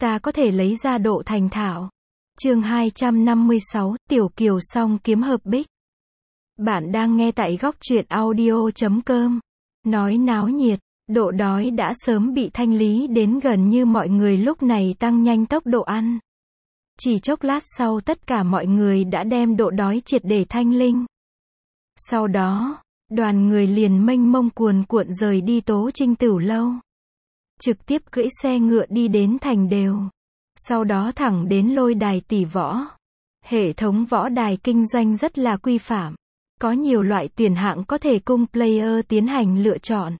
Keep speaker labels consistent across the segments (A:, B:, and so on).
A: ta có thể lấy ra độ thành thạo. Chương 256, Tiểu Kiều song kiếm hợp bích. Bạn đang nghe tại góc truyện audio.com. Nói náo nhiệt, độ đói đã sớm bị thanh lý đến gần như mọi người lúc này tăng nhanh tốc độ ăn. Chỉ chốc lát sau tất cả mọi người đã đem độ đói triệt để thanh linh. Sau đó, đoàn người liền mênh mông cuồn cuộn rời đi Tố Trinh Tửu lâu. Trực tiếp cưỡi xe ngựa đi đến thành đều. Sau đó thẳng đến Lôi Đài tỷ võ. Hệ thống võ đài kinh doanh rất là quy phạm. Có nhiều loại tuyển hạng có thể cung player tiến hành lựa chọn.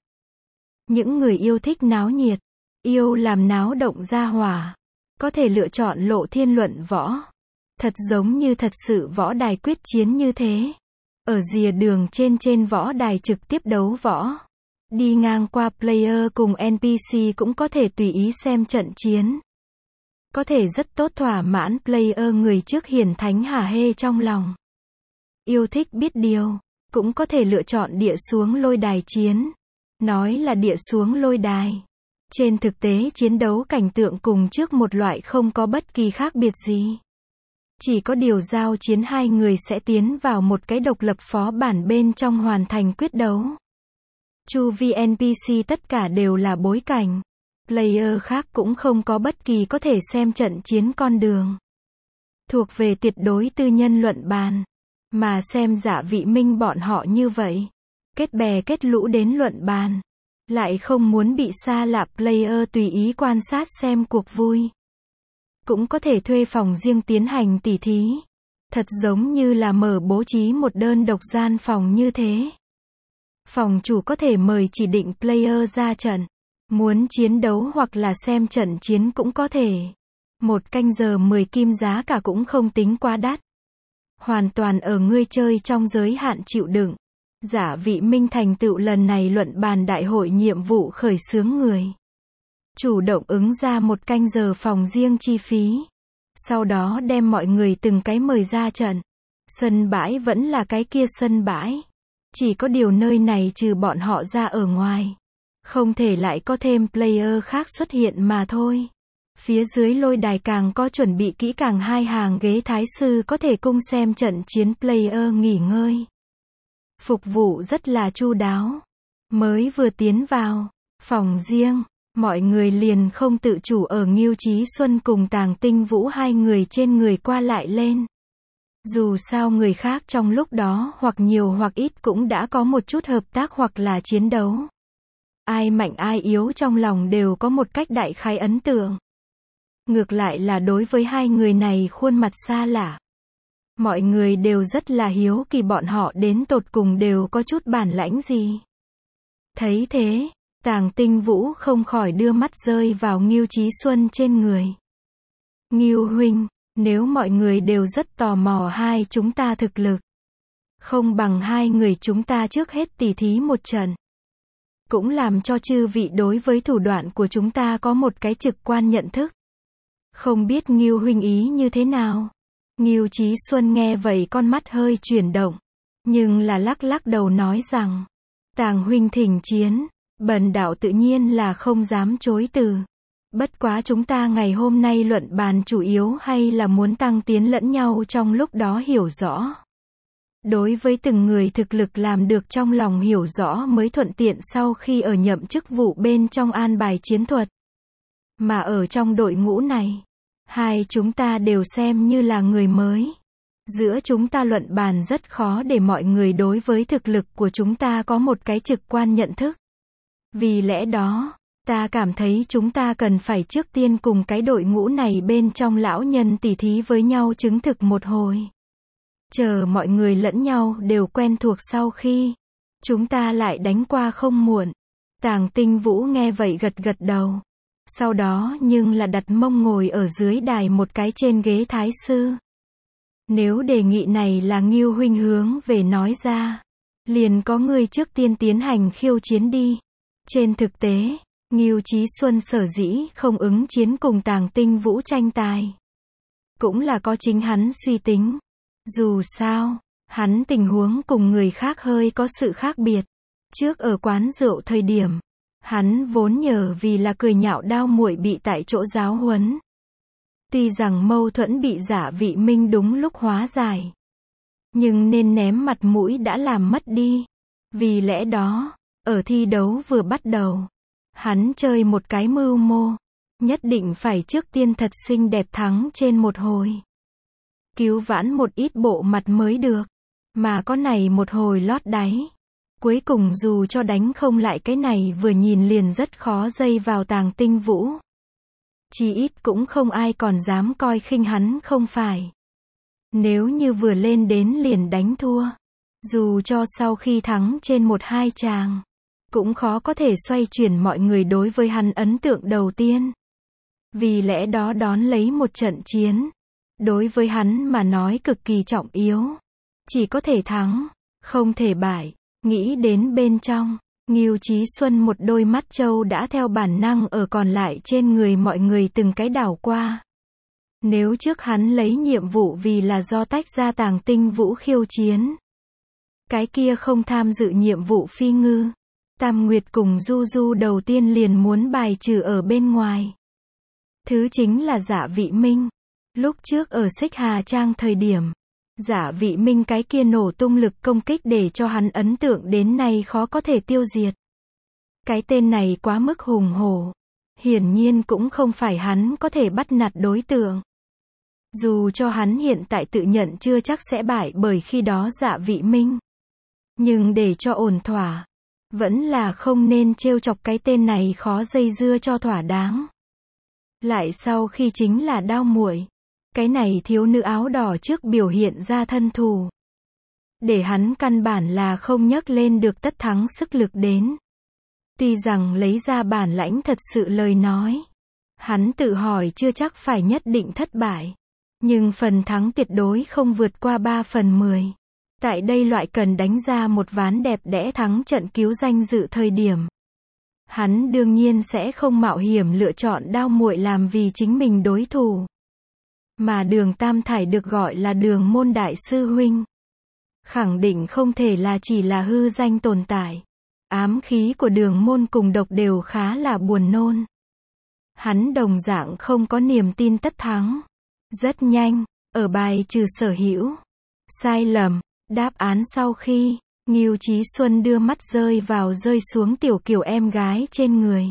A: Những người yêu thích náo nhiệt, yêu làm náo động ra hỏa, có thể lựa chọn Lộ Thiên luận võ. Thật giống như thật sự võ đài quyết chiến như thế. Ở rìa đường trên võ đài trực tiếp đấu võ. Đi ngang qua player cùng NPC cũng có thể tùy ý xem trận chiến. Có thể rất tốt thỏa mãn player người trước hiển thánh hả hê trong lòng. Yêu thích biết điều, cũng có thể lựa chọn địa xuống lôi đài chiến. Nói là địa xuống lôi đài. Trên thực tế chiến đấu cảnh tượng cùng trước một loại không có bất kỳ khác biệt gì. Chỉ có điều giao chiến hai người sẽ tiến vào một cái độc lập phó bản bên trong hoàn thành quyết đấu. Chu vi NPC tất cả đều là bối cảnh. Player khác cũng không có bất kỳ có thể xem trận chiến con đường. Thuộc về tuyệt đối tư nhân luận bàn. Mà xem Dạ Vị Minh bọn họ như vậy. Kết bè kết lũ đến luận bàn. Lại không muốn bị xa lạ player tùy ý quan sát xem cuộc vui. Cũng có thể thuê phòng riêng tiến hành tỉ thí. Thật giống như là mở bố trí một đơn độc gian phòng như thế. Phòng chủ có thể mời chỉ định player ra trận. Muốn chiến đấu hoặc là xem trận chiến cũng có thể. 1 canh giờ 10 kim giá cả cũng không tính quá đắt. Hoàn toàn ở ngươi chơi trong giới hạn chịu đựng. Dạ Vị Minh thành tựu lần này luận bàn đại hội nhiệm vụ khởi xướng người. Chủ động ứng ra 1 canh giờ phòng riêng chi phí. Sau đó đem mọi người từng cái mời ra trận. Sân bãi vẫn là cái kia sân bãi. Chỉ có điều nơi này trừ bọn họ ra ở ngoài. Không thể lại có thêm player khác xuất hiện mà thôi. Phía dưới lôi đài càng có chuẩn bị kỹ càng 2 hàng ghế thái sư có thể cung xem trận chiến player nghỉ ngơi. Phục vụ rất là chu đáo. Mới vừa tiến vào phòng riêng, mọi người liền không tự chủ ở Ngưu Chí Xuân cùng Tàng Tinh Vũ hai người trên người qua lại lên. Dù sao người khác trong lúc đó hoặc nhiều hoặc ít cũng đã có một chút hợp tác hoặc là chiến đấu. Ai mạnh ai yếu trong lòng đều có một cách đại khái ấn tượng. Ngược lại là đối với hai người này khuôn mặt xa lạ. Mọi người đều rất là hiếu kỳ bọn họ đến tột cùng đều có chút bản lãnh gì. Thấy thế, Tàng Tinh Vũ không khỏi đưa mắt rơi vào Ngưu Chí Xuân trên người. Ngưu huynh, nếu mọi người đều rất tò mò hai chúng ta thực lực. Không bằng hai người chúng ta trước hết tỉ thí một trận. Cũng làm cho chư vị đối với thủ đoạn của chúng ta có một cái trực quan nhận thức. Không biết Ngưu huynh ý như thế nào? Ngưu Chí Xuân nghe vậy con mắt hơi chuyển động. Nhưng là lắc lắc đầu nói rằng. Tàng huynh thỉnh chiến. Bần đạo tự nhiên là không dám chối từ. Bất quá chúng ta ngày hôm nay luận bàn chủ yếu hay là muốn tăng tiến lẫn nhau trong lúc đó hiểu rõ. Đối với từng người thực lực làm được trong lòng hiểu rõ mới thuận tiện sau khi ở nhậm chức vụ bên trong an bài chiến thuật. Mà ở trong đội ngũ này, hai chúng ta đều xem như là người mới. Giữa chúng ta luận bàn rất khó để mọi người đối với thực lực của chúng ta có một cái trực quan nhận thức. Vì lẽ đó, ta cảm thấy chúng ta cần phải trước tiên cùng cái đội ngũ này bên trong lão nhân tỉ thí với nhau chứng thực một hồi. Chờ mọi người lẫn nhau đều quen thuộc sau khi chúng ta lại đánh qua không muộn. Tàng Tinh Vũ nghe vậy gật gật đầu. Sau đó nhưng là đặt mông ngồi ở dưới đài một cái trên ghế thái sư. Nếu đề nghị này là Ngưu huynh hướng về nói ra, liền có người trước tiên tiến hành khiêu chiến đi. Trên thực tế, Ngưu Chí Xuân sở dĩ không ứng chiến cùng Tàng Tinh Vũ tranh tài. Cũng là có chính hắn suy tính. Dù sao, hắn tình huống cùng người khác hơi có sự khác biệt. Trước ở quán rượu thời điểm, hắn vốn nhờ vì là cười nhạo Đao Muội bị tại chỗ giáo huấn, Tuy rằng mâu thuẫn bị Dạ Vị Minh đúng lúc hóa giải, nhưng nên ném mặt mũi đã làm mất đi. Vì lẽ đó, ở thi đấu vừa bắt đầu, hắn chơi một cái mưu mô, nhất định phải trước tiên thật xinh đẹp thắng trên một hồi, cứu vãn một ít bộ mặt mới được. Mà có này một hồi lót đáy, cuối cùng dù cho đánh không lại cái này vừa nhìn liền rất khó dây vào Tàng Tinh Vũ, chí ít cũng không ai còn dám coi khinh hắn không phải. Nếu như vừa lên đến liền đánh thua, dù cho sau khi thắng trên một hai chàng, cũng khó có thể xoay chuyển mọi người đối với hắn ấn tượng đầu tiên. Vì lẽ đó đón lấy một trận chiến, đối với hắn mà nói cực kỳ trọng yếu. Chỉ có thể thắng, không thể bại. Nghĩ đến bên trong, Ngưu Chí Xuân một đôi mắt trâu đã theo bản năng ở còn lại trên người mọi người từng cái đảo qua. Nếu trước hắn lấy nhiệm vụ vì là do tách ra Tàng Tinh Vũ khiêu chiến, cái kia không tham dự nhiệm vụ Phi Ngư, Tam Nguyệt cùng Du Du đầu tiên liền muốn bài trừ ở bên ngoài. Thứ chính là Dạ Vị Minh. Lúc trước ở Xích Hà Trang thời điểm, Dạ Vị Minh cái kia nổ tung lực công kích để cho hắn ấn tượng đến nay khó có thể tiêu diệt. Cái tên này quá mức hùng hổ, hiển nhiên cũng không phải hắn có thể bắt nạt đối tượng. Dù cho hắn hiện tại tự nhận chưa chắc sẽ bại bởi khi đó Dạ Vị Minh, nhưng để cho ổn thỏa, vẫn là không nên trêu chọc cái tên này khó dây dưa cho thỏa đáng. Lại sau khi chính là Đao Muội, cái này thiếu nữ áo đỏ trước biểu hiện ra thân thủ, để hắn căn bản là không nhấc lên được tất thắng sức lực đến. Tuy rằng lấy ra bản lãnh thật sự lời nói, hắn tự hỏi chưa chắc phải nhất định thất bại, nhưng phần thắng tuyệt đối không vượt qua 3/10. Tại đây loại cần đánh ra một ván đẹp đẽ thắng trận cứu danh dự thời điểm, hắn đương nhiên sẽ không mạo hiểm lựa chọn Đao Muội làm vì chính mình đối thủ. Mà Đường Tam Thải được gọi là Đường môn đại sư huynh, khẳng định không thể là chỉ là hư danh tồn tại. Ám khí của Đường môn cùng độc đều khá là buồn nôn. Hắn đồng dạng không có niềm tin tất thắng. Rất nhanh, ở bài trừ sở hữu sai lầm, đáp án sau khi, Ngưu Chí Xuân đưa mắt rơi xuống Tiểu Kiều em gái trên người.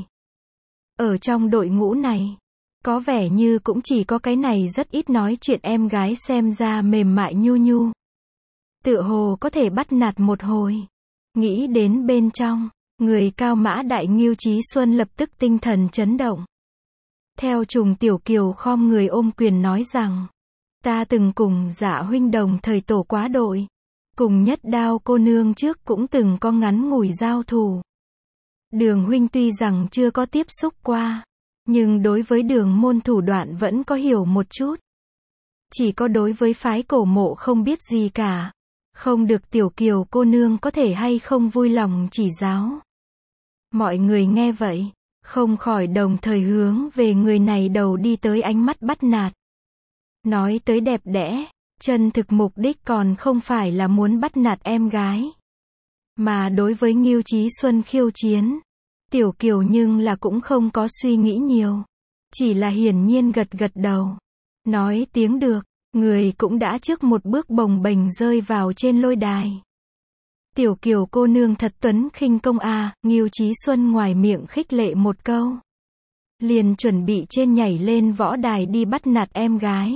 A: Ở trong đội ngũ này, có vẻ như cũng chỉ có cái này rất ít nói chuyện em gái xem ra mềm mại nhu nhu, tựa hồ có thể bắt nạt một hồi. Nghĩ đến bên trong, người cao mã đại Ngưu Chí Xuân lập tức tinh thần chấn động. Theo trùng Tiểu Kiều khom người ôm quyền nói rằng, ta từng cùng Dạ huynh đồng thời tổ quá đội, cùng Nhất Đao cô nương trước cũng từng có ngắn ngủi giao thủ. Đường huynh tuy rằng chưa có tiếp xúc qua, nhưng đối với Đường môn thủ đoạn vẫn có hiểu một chút. Chỉ có đối với phái Cổ Mộ không biết gì cả. Không được Tiểu Kiều cô nương có thể hay không vui lòng chỉ giáo. Mọi người nghe vậy, không khỏi đồng thời hướng về người này đầu đi tới ánh mắt bắt nạt. Nói tới đẹp đẽ, chân thực mục đích còn không phải là muốn bắt nạt em gái, mà đối với Ngưu Chí Xuân khiêu chiến, Tiểu Kiều nhưng là cũng không có suy nghĩ nhiều, chỉ là hiển nhiên gật gật đầu, nói tiếng được, người cũng đã trước một bước bồng bềnh rơi vào trên lôi đài. Tiểu Kiều cô nương thật tuấn khinh công à, Ngưu Chí Xuân ngoài miệng khích lệ một câu, liền chuẩn bị trên nhảy lên võ đài đi bắt nạt em gái.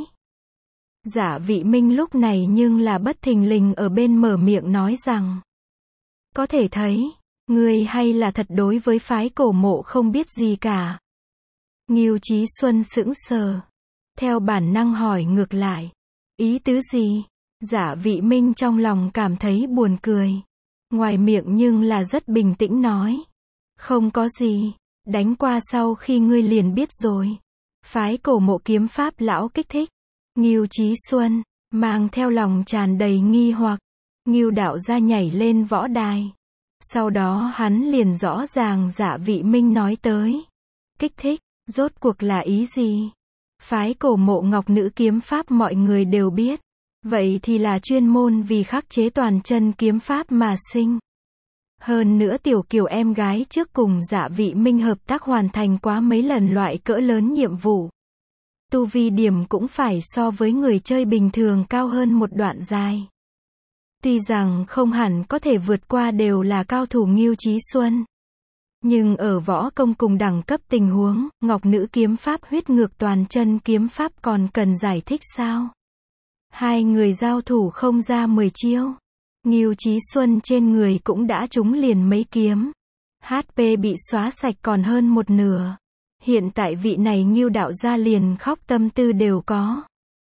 A: Dạ Vị Minh lúc này nhưng là bất thình lình ở bên mở miệng nói rằng, có thể thấy, ngươi hay là thật đối với phái Cổ Mộ không biết gì cả. Ngưu Chí Xuân sững sờ, theo bản năng hỏi ngược lại, ý tứ gì? Dạ Vị Minh trong lòng cảm thấy buồn cười, ngoài miệng nhưng là rất bình tĩnh nói, không có gì, đánh qua sau khi ngươi liền biết rồi. Phái Cổ Mộ kiếm pháp lão kích thích. Ngưu Chí Xuân mang theo lòng tràn đầy nghi hoặc, Ngưu đạo gia nhảy lên võ đài. Sau đó hắn liền rõ ràng Dạ Vị Minh nói tới, kích thích, rốt cuộc là ý gì? Phái Cổ Mộ ngọc nữ kiếm pháp mọi người đều biết, vậy thì là chuyên môn vì khắc chế toàn chân kiếm pháp mà sinh. Hơn nữa Tiểu Kiều em gái trước cùng Dạ Vị Minh hợp tác hoàn thành quá mấy lần loại cỡ lớn nhiệm vụ. tu vi điểm cũng phải so với người chơi bình thường cao hơn một đoạn dài. Tuy rằng không hẳn có thể vượt qua đều là cao thủ Ngưu Chí Xuân. Nhưng ở võ công cùng đẳng cấp tình huống, Ngọc Nữ kiếm pháp huyết ngược toàn chân kiếm pháp còn cần giải thích sao? Hai người giao thủ không ra 10 chiêu. Ngưu Chí Xuân trên người cũng đã trúng liền mấy kiếm. HP bị xóa sạch còn hơn một nửa. Hiện tại vị này Ngưu đạo gia liền khóc tâm tư đều có.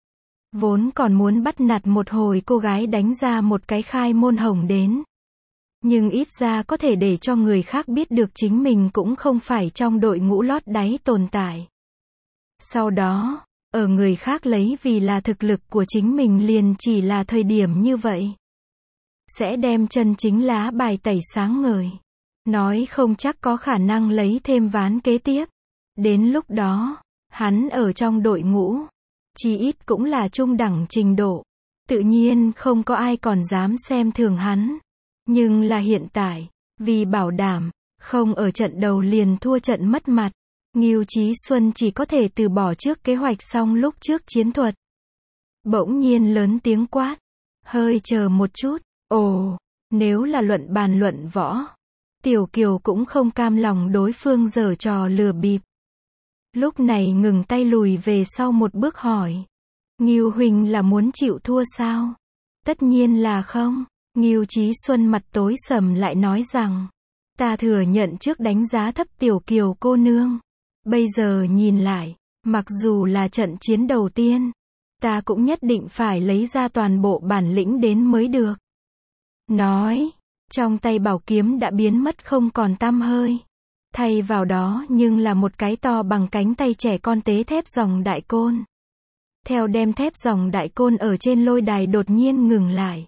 A: Vốn còn muốn bắt nạt một hồi cô gái đánh ra một cái khai môn hồng đến. Nhưng ít ra có thể để cho người khác biết được chính mình cũng không phải trong đội ngũ lót đáy tồn tại. Sau đó, ở người khác lấy vì là thực lực của chính mình liền chỉ là thời điểm như vậy. Sẽ đem chân chính lá bài tẩy sáng ngời. Nói không chắc có khả năng lấy thêm ván kế tiếp. Đến lúc đó, hắn ở trong đội ngũ, chí ít cũng là trung đẳng trình độ. Tự nhiên không có ai còn dám xem thường hắn. Nhưng là hiện tại, vì bảo đảm, không ở trận đầu liền thua trận mất mặt. Ngưu Chí Xuân chỉ có thể từ bỏ trước kế hoạch xong lúc trước chiến thuật. Bỗng nhiên lớn tiếng quát. Hơi chờ một chút. Ồ, nếu là luận võ. Tiểu Kiều cũng không cam lòng đối phương giở trò lừa bịp. Lúc này ngừng tay lùi về sau một bước hỏi. Ngưu huynh là muốn chịu thua sao? Tất nhiên là không. Ngưu Chí Xuân mặt tối sầm lại nói rằng. Ta thừa nhận trước đánh giá thấp Tiểu Kiều cô nương. Bây giờ nhìn lại, mặc dù là trận chiến đầu tiên, ta cũng nhất định phải lấy ra toàn bộ bản lĩnh đến mới được. Nói, trong tay bảo kiếm đã biến mất không còn tăm hơi. Thay vào đó nhưng là một cái to bằng cánh tay trẻ con tế thép ròng đại côn. Theo đem thép ròng đại côn ở trên lôi đài đột nhiên ngừng lại.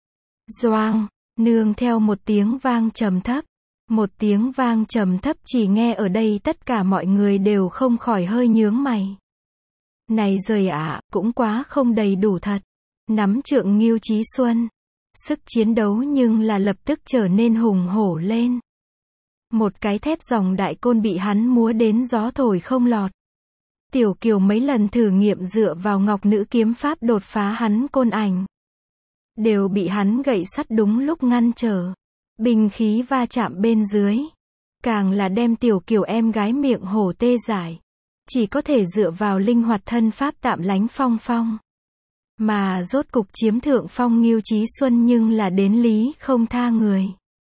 A: Doang, nương theo một tiếng vang trầm thấp. Một tiếng vang trầm thấp chỉ nghe ở đây tất cả mọi người đều không khỏi hơi nhướng mày. Này giời ạ, cũng quá không đầy đủ thật. Nắm trượng Ngưu Chí Xuân. Sức chiến đấu nhưng là lập tức trở nên hùng hổ lên. Một cái thép ròng đại côn bị hắn múa đến gió thổi không lọt. Tiểu Kiều mấy lần thử nghiệm dựa vào Ngọc Nữ kiếm pháp đột phá hắn côn ảnh. Đều bị hắn gậy sắt đúng lúc ngăn trở. Binh khí va chạm bên dưới. Càng là đem Tiểu Kiều em gái miệng hổ tê dại. Chỉ có thể dựa vào linh hoạt thân pháp tạm lánh phong phong. Mà rốt cục chiếm thượng phong Ngưu Chí Xuân nhưng là đến lý không tha người.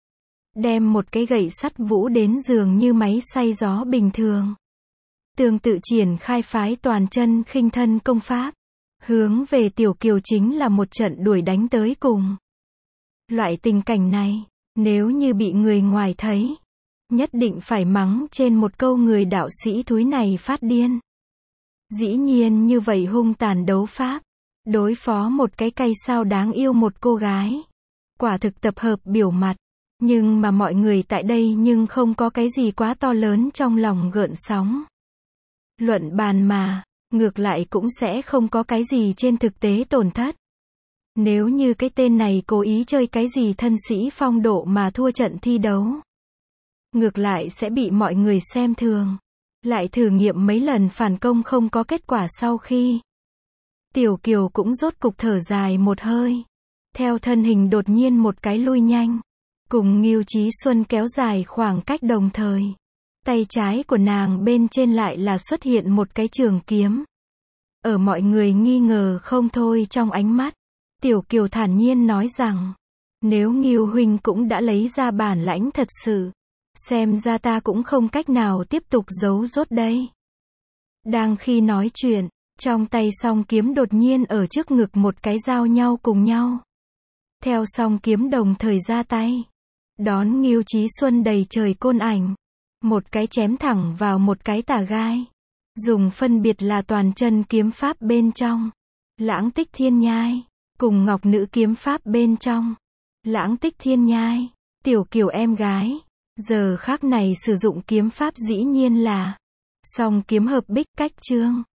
A: Đem một cái gậy sắt vũ đến dường như máy xay gió bình thường. Tương tự triển khai phái toàn chân khinh thân công pháp. Hướng về Tiểu Kiều chính là một trận đuổi đánh tới cùng. Loại tình cảnh này, nếu như bị người ngoài thấy, nhất định phải mắng trên một câu người đạo sĩ thúi này phát điên. Dĩ nhiên như vậy hung tàn đấu pháp, đối phó một cái cây sao đáng yêu một cô gái. Quả thực tập hợp biểu mặt, nhưng mà mọi người tại đây nhưng không có cái gì quá to lớn trong lòng gợn sóng. Luận bàn mà, ngược lại cũng sẽ không có cái gì trên thực tế tổn thất. Nếu như cái tên này cố ý chơi cái gì thân sĩ phong độ mà thua trận thi đấu, ngược lại sẽ bị mọi người xem thường. Lại thử nghiệm mấy lần phản công không có kết quả sau khi. Tiểu Kiều cũng rốt cục thở dài một hơi. Theo thân hình đột nhiên một cái lui nhanh. Cùng Ngưu Chí Xuân kéo dài khoảng cách đồng thời. Tay trái của nàng bên trên lại là xuất hiện một cái trường kiếm. Ở mọi người nghi ngờ không thôi trong ánh mắt. Tiểu Kiều thản nhiên nói rằng. Nếu Ngưu huynh cũng đã lấy ra bản lãnh thật sự. Xem ra ta cũng không cách nào tiếp tục giấu rốt đây. Đang khi nói chuyện, trong tay song kiếm đột nhiên ở trước ngực một cái giao nhau cùng nhau. Theo song kiếm đồng thời ra tay. Đón Ngưu Chí Xuân đầy trời côn ảnh. Một cái chém thẳng vào một cái tà gai. Dùng phân biệt là toàn chân kiếm pháp bên trong. Lãng Tích Thiên Nhai. Cùng Ngọc Nữ kiếm pháp bên trong. Lãng Tích Thiên Nhai. Tiểu Kiều em gái. Giờ khác này sử dụng kiếm pháp dĩ nhiên là song kiếm hợp bích cách chương.